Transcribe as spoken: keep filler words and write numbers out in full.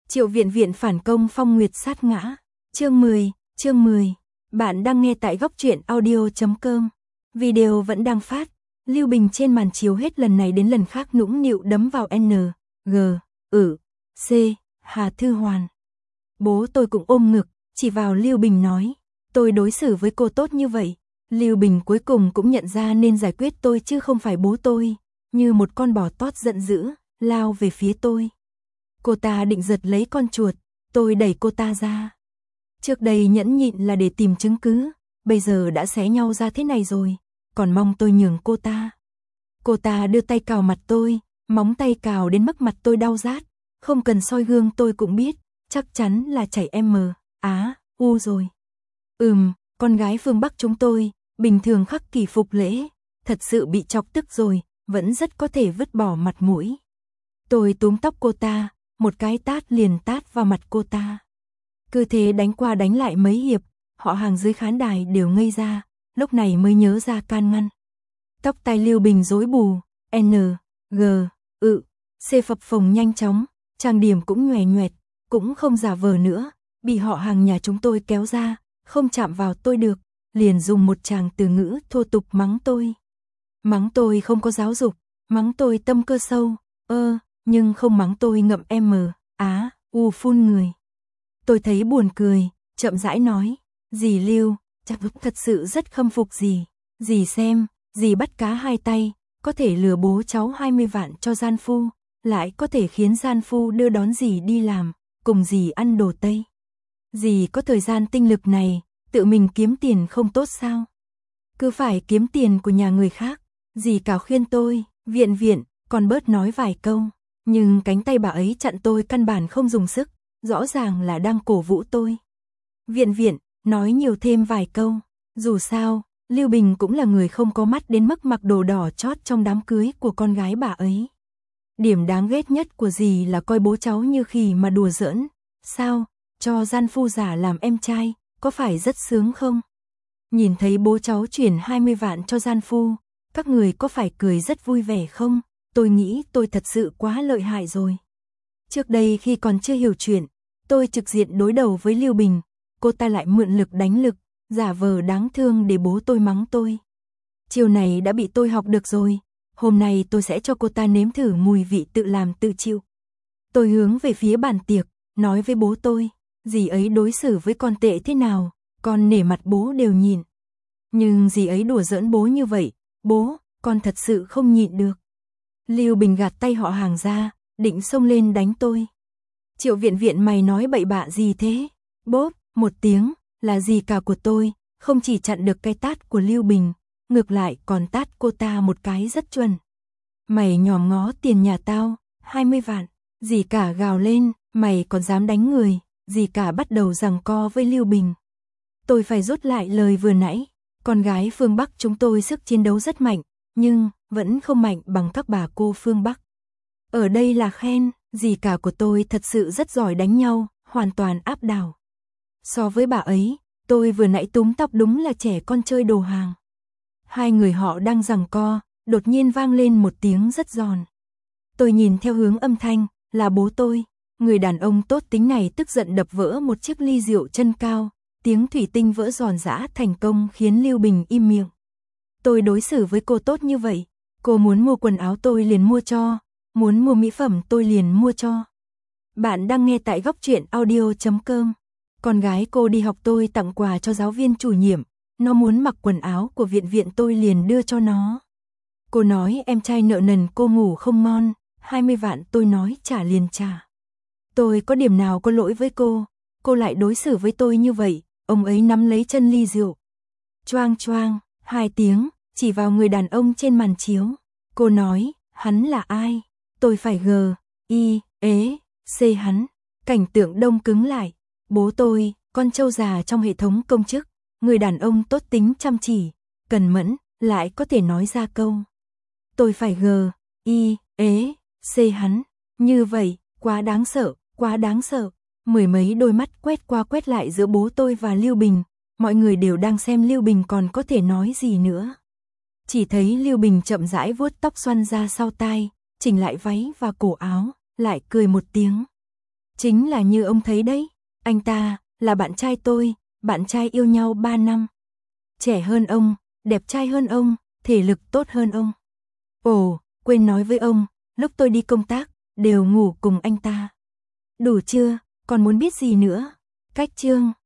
Triệu Viện Viện phản công Phong Nguyệt sát ngã. Chương mười, chương mười. Bạn đang nghe tại góc truyện audio chấm com. Video vẫn đang phát. Lưu Bình trên màn chiếu hết lần này đến lần khác nũng nịu đấm vào N, G, ử, C, Hà Thư Hoàn. Bố tôi cũng ôm ngực, chỉ vào Lưu Bình nói, tôi đối xử với cô tốt như vậy. Lưu Bình cuối cùng cũng nhận ra nên giải quyết tôi chứ không phải bố tôi, như một con bò tót giận dữ, lao về phía tôi. Cô ta định giật lấy con chuột, tôi đẩy cô ta ra. Trước đây nhẫn nhịn là để tìm chứng cứ, bây giờ đã xé nhau ra thế này rồi, còn mong tôi nhường cô ta. Cô ta đưa tay cào mặt tôi, móng tay cào đến mức mặt tôi đau rát, không cần soi gương tôi cũng biết, chắc chắn là chảy M, Á, U rồi. Ừm, con gái phương Bắc chúng tôi, bình thường khắc kỷ phục lễ, thật sự bị chọc tức rồi, vẫn rất có thể vứt bỏ mặt mũi. Tôi túm tóc cô ta, một cái tát liền tát vào mặt cô ta. Cứ thế đánh qua đánh lại mấy hiệp, họ hàng dưới khán đài đều ngây ra, lúc này mới nhớ ra can ngăn. Tóc tai Lưu Bình rối bù, N, G, ự, C phập phồng nhanh chóng, trang điểm cũng nhòe nhoẹt, cũng không giả vờ nữa, bị họ hàng nhà chúng tôi kéo ra, không chạm vào tôi được, liền dùng một tràng từ ngữ thô tục mắng tôi. Mắng tôi không có giáo dục, mắng tôi tâm cơ sâu, ơ, nhưng không mắng tôi ngậm M, Á, U phun người. Tôi thấy buồn cười, chậm rãi nói, dì Lưu, chắc thật sự rất khâm phục dì. Dì xem, dì bắt cá hai tay, có thể lừa bố cháu hai mươi vạn cho gian phu, lại có thể khiến gian phu đưa đón dì đi làm, cùng dì ăn đồ Tây. Dì có thời gian tinh lực này, tự mình kiếm tiền không tốt sao? Cứ phải kiếm tiền của nhà người khác. Dì cả khuyên tôi, Viện Viện, còn bớt nói vài câu. Nhưng cánh tay bà ấy chặn tôi căn bản không dùng sức, rõ ràng là đang cổ vũ tôi. Viện Viện, nói nhiều thêm vài câu. Dù sao, Lưu Bình cũng là người không có mắt đến mức mặc đồ đỏ chót trong đám cưới của con gái bà ấy. Điểm đáng ghét nhất của dì là coi bố cháu như khỉ mà đùa giỡn. Sao, cho gian phu giả làm em trai, có phải rất sướng không? Nhìn thấy bố cháu chuyển hai mươi vạn cho gian phu, các người có phải cười rất vui vẻ không? Tôi nghĩ tôi thật sự quá lợi hại rồi. Trước đây khi còn chưa hiểu chuyện, tôi trực diện đối đầu với Lưu Bình, cô ta lại mượn lực đánh lực, giả vờ đáng thương để bố tôi mắng tôi. Chiều này đã bị tôi học được rồi, hôm nay tôi sẽ cho cô ta nếm thử mùi vị tự làm tự chịu. Tôi hướng về phía bàn tiệc, nói với bố tôi, dì ấy đối xử với con tệ thế nào, con nể mặt bố đều nhìn. Nhưng dì ấy đùa giỡn bố như vậy, bố, con thật sự không nhịn được. Lưu Bình gạt tay họ hàng ra, định xông lên đánh tôi. Triệu Viện Viện mày nói bậy bạ gì thế? Bốp, một tiếng, là dì cả của tôi, không chỉ chặn được cái tát của Lưu Bình, ngược lại còn tát cô ta một cái rất chuẩn. Mày nhòm ngó tiền nhà tao, hai mươi vạn, dì cả gào lên, mày còn dám đánh người, dì cả bắt đầu giằng co với Lưu Bình. Tôi phải rút lại lời vừa nãy, con gái phương Bắc chúng tôi sức chiến đấu rất mạnh, nhưng vẫn không mạnh bằng các bà cô phương Bắc. Ở đây là khen, dì cả của tôi thật sự rất giỏi đánh nhau, hoàn toàn áp đảo. So với bà ấy, tôi vừa nãy túm tóc đúng là trẻ con chơi đồ hàng. Hai người họ đang giằng co, đột nhiên vang lên một tiếng rất giòn. Tôi nhìn theo hướng âm thanh, là bố tôi, người đàn ông tốt tính này tức giận đập vỡ một chiếc ly rượu chân cao, tiếng thủy tinh vỡ giòn giã thành công khiến Lưu Bình im miệng. Tôi đối xử với cô tốt như vậy, cô muốn mua quần áo tôi liền mua cho, muốn mua mỹ phẩm tôi liền mua cho. Bạn đang nghe tại góc truyện audio chấm com. Con gái cô đi học tôi tặng quà cho giáo viên chủ nhiệm, nó muốn mặc quần áo của Viện Viện tôi liền đưa cho nó. Cô nói em trai nợ nần cô ngủ không ngon, hai mươi vạn tôi nói trả liền trả. Tôi có điểm nào có lỗi với cô, cô lại đối xử với tôi như vậy, ông ấy nắm lấy chân ly rượu. Choang choang, hai tiếng, chỉ vào người đàn ông trên màn chiếu. Cô nói, hắn là ai? Tôi phải gờ, y, ế, c hắn. Cảnh tượng đông cứng lại. Bố tôi, con trâu già trong hệ thống công chức, người đàn ông tốt tính chăm chỉ, cần mẫn, lại có thể nói ra câu. Tôi phải gờ, y, ế, c hắn. Như vậy, quá đáng sợ, quá đáng sợ. Mười mấy đôi mắt quét qua quét lại giữa bố tôi và Lưu Bình, mọi người đều đang xem Lưu Bình còn có thể nói gì nữa. Chỉ thấy Lưu Bình chậm rãi vuốt tóc xoăn ra sau tai, chỉnh lại váy và cổ áo, lại cười một tiếng. Chính là như ông thấy đấy, anh ta là bạn trai tôi, bạn trai yêu nhau ba năm. Trẻ hơn ông, đẹp trai hơn ông, thể lực tốt hơn ông. Ồ, quên nói với ông, lúc tôi đi công tác, đều ngủ cùng anh ta. Đủ chưa, còn muốn biết gì nữa? Cách chương